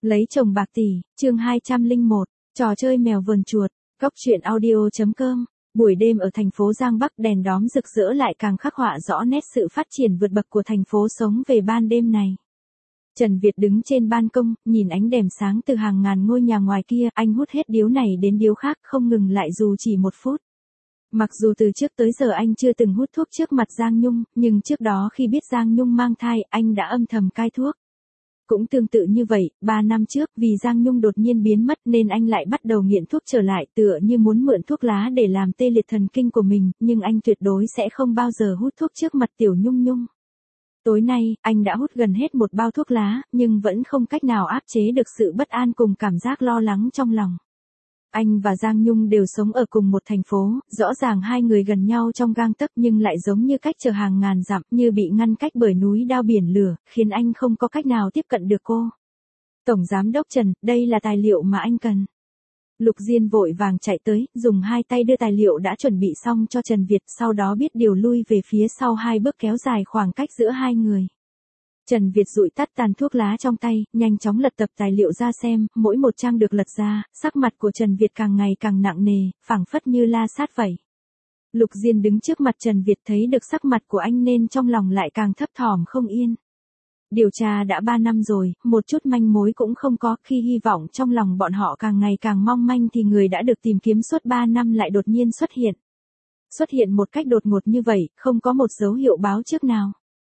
Lấy chồng bạc tỷ, chương 201, trò chơi mèo vườn chuột, góc truyện audio.com. Buổi đêm ở thành phố Giang Bắc đèn đóm rực rỡ lại càng khắc họa rõ nét sự phát triển vượt bậc của thành phố sống về ban đêm này. Trần Việt đứng trên ban công, nhìn ánh đèn sáng từ hàng ngàn ngôi nhà ngoài kia, anh hút hết điếu này đến điếu khác không ngừng lại dù chỉ một phút. Mặc dù từ trước tới giờ anh chưa từng hút thuốc trước mặt Giang Nhung, nhưng trước đó khi biết Giang Nhung mang thai, anh đã âm thầm cai thuốc. Cũng tương tự như vậy, 3 năm trước vì Giang Nhung đột nhiên biến mất nên anh lại bắt đầu nghiện thuốc trở lại, tựa như muốn mượn thuốc lá để làm tê liệt thần kinh của mình, nhưng anh tuyệt đối sẽ không bao giờ hút thuốc trước mặt Tiểu Nhung Nhung. Tối nay, anh đã hút gần hết một bao thuốc lá, nhưng vẫn không cách nào áp chế được sự bất an cùng cảm giác lo lắng trong lòng. Anh và Giang Nhung đều sống ở cùng một thành phố, rõ ràng hai người gần nhau trong gang tấc nhưng lại giống như cách chờ hàng ngàn dặm, như bị ngăn cách bởi núi đao biển lửa, khiến anh không có cách nào tiếp cận được cô. Tổng Giám đốc Trần, đây là tài liệu mà anh cần. Lục Diên vội vàng chạy tới, dùng hai tay đưa tài liệu đã chuẩn bị xong cho Trần Việt, sau đó biết điều lui về phía sau 2 bước kéo dài khoảng cách giữa hai người. Trần Việt dụi tắt tàn thuốc lá trong tay, nhanh chóng lật tập tài liệu ra xem, mỗi một trang được lật ra, sắc mặt của Trần Việt càng ngày càng nặng nề, phảng phất như la sát vậy. Lục Diên đứng trước mặt Trần Việt thấy được sắc mặt của anh nên trong lòng lại càng thấp thỏm không yên. Điều tra đã 3 năm rồi, một chút manh mối cũng không có, khi hy vọng trong lòng bọn họ càng ngày càng mong manh thì người đã được tìm kiếm suốt 3 năm lại đột nhiên xuất hiện. Xuất hiện một cách đột ngột như vậy, không có một dấu hiệu báo trước nào.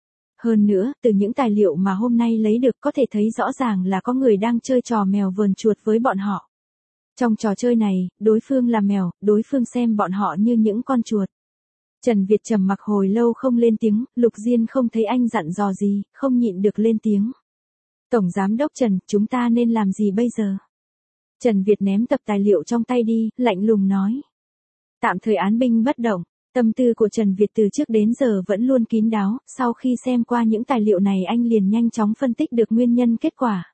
Hơn nữa, từ những tài liệu mà hôm nay lấy được có thể thấy rõ ràng là có người đang chơi trò mèo vờn chuột với bọn họ. Trong trò chơi này, đối phương là mèo, đối phương xem bọn họ như những con chuột. Trần Việt trầm mặc hồi lâu không lên tiếng, Lục Diên không thấy anh dặn dò gì, không nhịn được lên tiếng. Tổng Giám đốc Trần, chúng ta nên làm gì bây giờ? Trần Việt ném tập tài liệu trong tay đi, lạnh lùng nói. Tạm thời án binh bất động. Tâm tư của Trần Việt từ trước đến giờ vẫn luôn kín đáo, sau khi xem qua những tài liệu này anh liền nhanh chóng phân tích được nguyên nhân kết quả.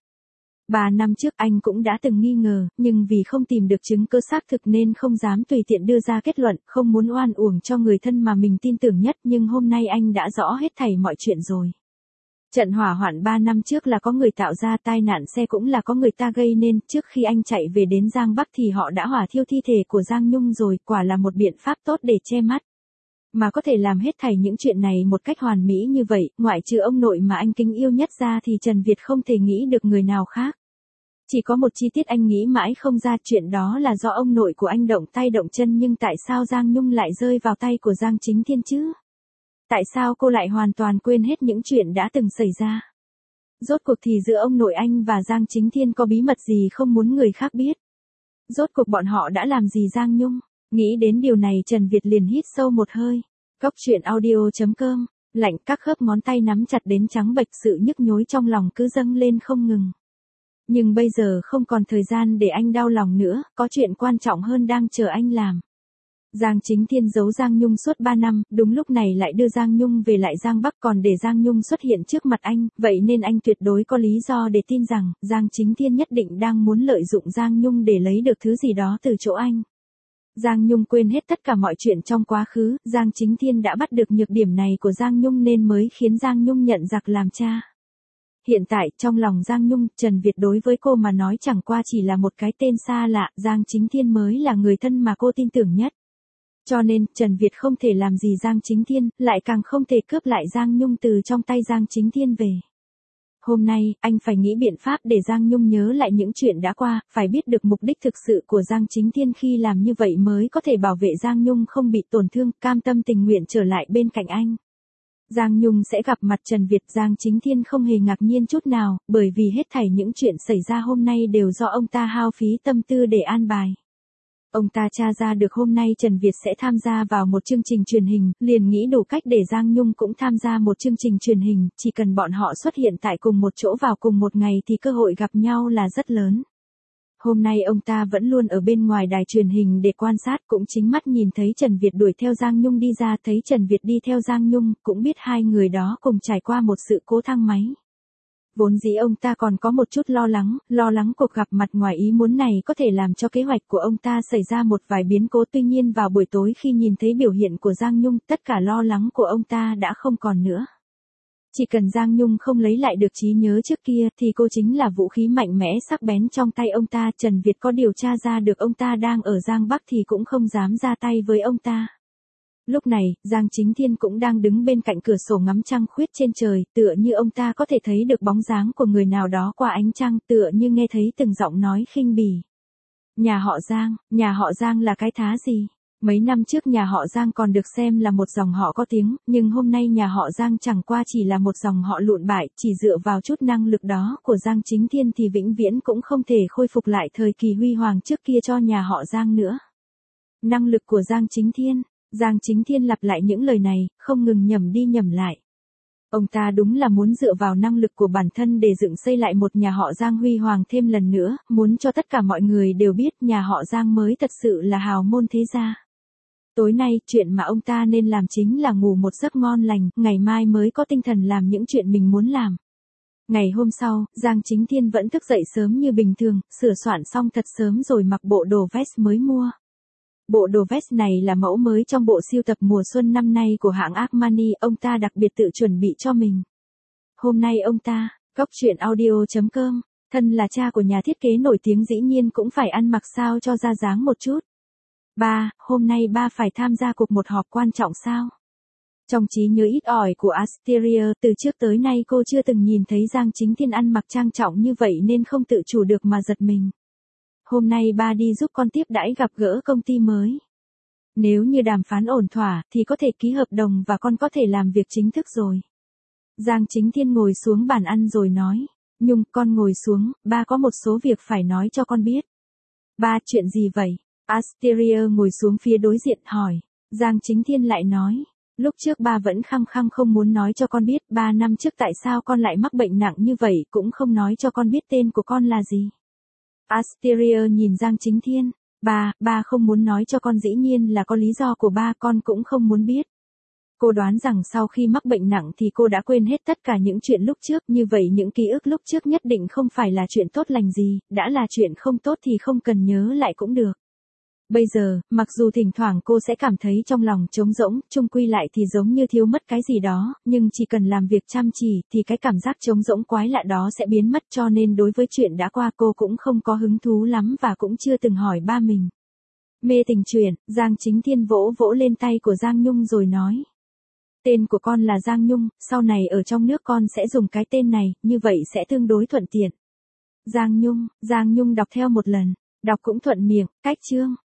3 năm trước anh cũng đã từng nghi ngờ, nhưng vì không tìm được chứng cứ xác thực nên không dám tùy tiện đưa ra kết luận, không muốn oan uổng cho người thân mà mình tin tưởng nhất, nhưng hôm nay anh đã rõ hết thảy mọi chuyện rồi. Trận hỏa hoạn 3 năm trước là có người tạo ra, tai nạn xe cũng là có người ta gây nên, trước khi anh chạy về đến Giang Bắc thì họ đã hỏa thiêu thi thể của Giang Nhung rồi, quả là một biện pháp tốt để che mắt. Mà có thể làm hết thảy những chuyện này một cách hoàn mỹ như vậy, ngoại trừ ông nội mà anh kính yêu nhất ra thì Trần Việt không thể nghĩ được người nào khác. Chỉ có một chi tiết anh nghĩ mãi không ra, chuyện đó là do ông nội của anh động tay động chân, nhưng tại sao Giang Nhung lại rơi vào tay của Giang Chính Thiên chứ? Tại sao cô lại hoàn toàn quên hết những chuyện đã từng xảy ra? Rốt cuộc thì giữa ông nội anh và Giang Chính Thiên có bí mật gì không muốn người khác biết? Rốt cuộc bọn họ đã làm gì Giang Nhung? Nghĩ đến điều này Trần Việt liền hít sâu một hơi. Góc truyện audio.com, lạnh các khớp ngón tay nắm chặt đến trắng bệch, sự nhức nhối trong lòng cứ dâng lên không ngừng. Nhưng bây giờ không còn thời gian để anh đau lòng nữa, có chuyện quan trọng hơn đang chờ anh làm. Giang Chính Thiên giấu Giang Nhung suốt 3 năm, đúng lúc này lại đưa Giang Nhung về lại Giang Bắc còn để Giang Nhung xuất hiện trước mặt anh, vậy nên anh tuyệt đối có lý do để tin rằng, Giang Chính Thiên nhất định đang muốn lợi dụng Giang Nhung để lấy được thứ gì đó từ chỗ anh. Giang Nhung quên hết tất cả mọi chuyện trong quá khứ, Giang Chính Thiên đã bắt được nhược điểm này của Giang Nhung nên mới khiến Giang Nhung nhận giặc làm cha. Hiện tại, trong lòng Giang Nhung, Trần Việt đối với cô mà nói chẳng qua chỉ là một cái tên xa lạ, Giang Chính Thiên mới là người thân mà cô tin tưởng nhất. Cho nên, Trần Việt không thể làm gì Giang Chính Thiên, lại càng không thể cướp lại Giang Nhung từ trong tay Giang Chính Thiên về. Hôm nay, anh phải nghĩ biện pháp để Giang Nhung nhớ lại những chuyện đã qua, phải biết được mục đích thực sự của Giang Chính Thiên, khi làm như vậy mới có thể bảo vệ Giang Nhung không bị tổn thương, cam tâm tình nguyện trở lại bên cạnh anh. Giang Nhung sẽ gặp mặt Trần Việt, Giang Chính Thiên không hề ngạc nhiên chút nào, bởi vì hết thảy những chuyện xảy ra hôm nay đều do ông ta hao phí tâm tư để an bài. Ông ta tra ra được hôm nay Trần Việt sẽ tham gia vào một chương trình truyền hình, liền nghĩ đủ cách để Giang Nhung cũng tham gia một chương trình truyền hình, chỉ cần bọn họ xuất hiện tại cùng một chỗ vào cùng một ngày thì cơ hội gặp nhau là rất lớn. Hôm nay ông ta vẫn luôn ở bên ngoài đài truyền hình để quan sát, cũng chính mắt nhìn thấy Trần Việt đuổi theo Giang Nhung đi ra, thấy Trần Việt đi theo Giang Nhung, cũng biết hai người đó cùng trải qua một sự cố thang máy. Vốn dĩ ông ta còn có một chút lo lắng cuộc gặp mặt ngoài ý muốn này có thể làm cho kế hoạch của ông ta xảy ra một vài biến cố, tuy nhiên vào buổi tối khi nhìn thấy biểu hiện của Giang Nhung, tất cả lo lắng của ông ta đã không còn nữa. Chỉ cần Giang Nhung không lấy lại được trí nhớ trước kia thì cô chính là vũ khí mạnh mẽ sắc bén trong tay ông ta. Trần Việt có điều tra ra được ông ta đang ở Giang Bắc thì cũng không dám ra tay với ông ta. Lúc này, Giang Chính Thiên cũng đang đứng bên cạnh cửa sổ ngắm trăng khuyết trên trời, tựa như ông ta có thể thấy được bóng dáng của người nào đó qua ánh trăng, tựa như nghe thấy từng giọng nói khinh bỉ. Nhà họ Giang là cái thá gì? Mấy năm trước nhà họ Giang còn được xem là một dòng họ có tiếng, nhưng hôm nay nhà họ Giang chẳng qua chỉ là một dòng họ lụn bại, chỉ dựa vào chút năng lực đó của Giang Chính Thiên thì vĩnh viễn cũng không thể khôi phục lại thời kỳ huy hoàng trước kia cho nhà họ Giang nữa. Năng lực của Giang Chính Thiên lặp lại những lời này, không ngừng nhẩm đi nhẩm lại. Ông ta đúng là muốn dựa vào năng lực của bản thân để dựng xây lại một nhà họ Giang huy hoàng thêm lần nữa, muốn cho tất cả mọi người đều biết nhà họ Giang mới thật sự là hào môn thế gia. Tối nay, chuyện mà ông ta nên làm chính là ngủ một giấc ngon lành, ngày mai mới có tinh thần làm những chuyện mình muốn làm. Ngày hôm sau, Giang Chính Thiên vẫn thức dậy sớm như bình thường, sửa soạn xong thật sớm rồi mặc bộ đồ vest mới mua. Bộ đồ vest này là mẫu mới trong bộ sưu tập mùa xuân năm nay của hãng Armani, ông ta đặc biệt tự chuẩn bị cho mình. Hôm nay ông ta, Cóc Truyện Audio.com, thân là cha của nhà thiết kế nổi tiếng dĩ nhiên cũng phải ăn mặc sao cho ra dáng một chút. Ba, hôm nay ba phải tham gia cuộc một họp quan trọng sao? Trong trí nhớ ít ỏi của Asteria, từ trước tới nay cô chưa từng nhìn thấy Giang Chính Thiên ăn mặc trang trọng như vậy nên không tự chủ được mà giật mình. Hôm nay ba đi giúp con tiếp đãi gặp gỡ công ty mới. Nếu như đàm phán ổn thỏa thì có thể ký hợp đồng và con có thể làm việc chính thức rồi. Giang Chính Thiên ngồi xuống bàn ăn rồi nói. Nhung, con ngồi xuống, ba có một số việc phải nói cho con biết. Ba, chuyện gì vậy? Asteria ngồi xuống phía đối diện hỏi. Giang Chính Thiên lại nói. Lúc trước ba vẫn khăng khăng không muốn nói cho con biết 3 năm trước tại sao con lại mắc bệnh nặng như vậy, cũng không nói cho con biết tên của con là gì. Asteria nhìn Giang Chính Thiên. Ba không muốn nói cho con dĩ nhiên là có lý do của ba, con cũng không muốn biết. Cô đoán rằng sau khi mắc bệnh nặng thì cô đã quên hết tất cả những chuyện lúc trước, như vậy những ký ức lúc trước nhất định không phải là chuyện tốt lành gì, đã là chuyện không tốt thì không cần nhớ lại cũng được. Bây giờ, mặc dù thỉnh thoảng cô sẽ cảm thấy trong lòng trống rỗng, chung quy lại thì giống như thiếu mất cái gì đó, nhưng chỉ cần làm việc chăm chỉ thì cái cảm giác trống rỗng quái lạ đó sẽ biến mất, cho nên đối với chuyện đã qua cô cũng không có hứng thú lắm và cũng chưa từng hỏi ba mình. Mê tình truyện, Giang Chính Thiên vỗ vỗ lên tay của Giang Nhung rồi nói. Tên của con là Giang Nhung, sau này ở trong nước con sẽ dùng cái tên này, như vậy sẽ tương đối thuận tiện. Giang Nhung đọc theo một lần, đọc cũng thuận miệng, cách chương.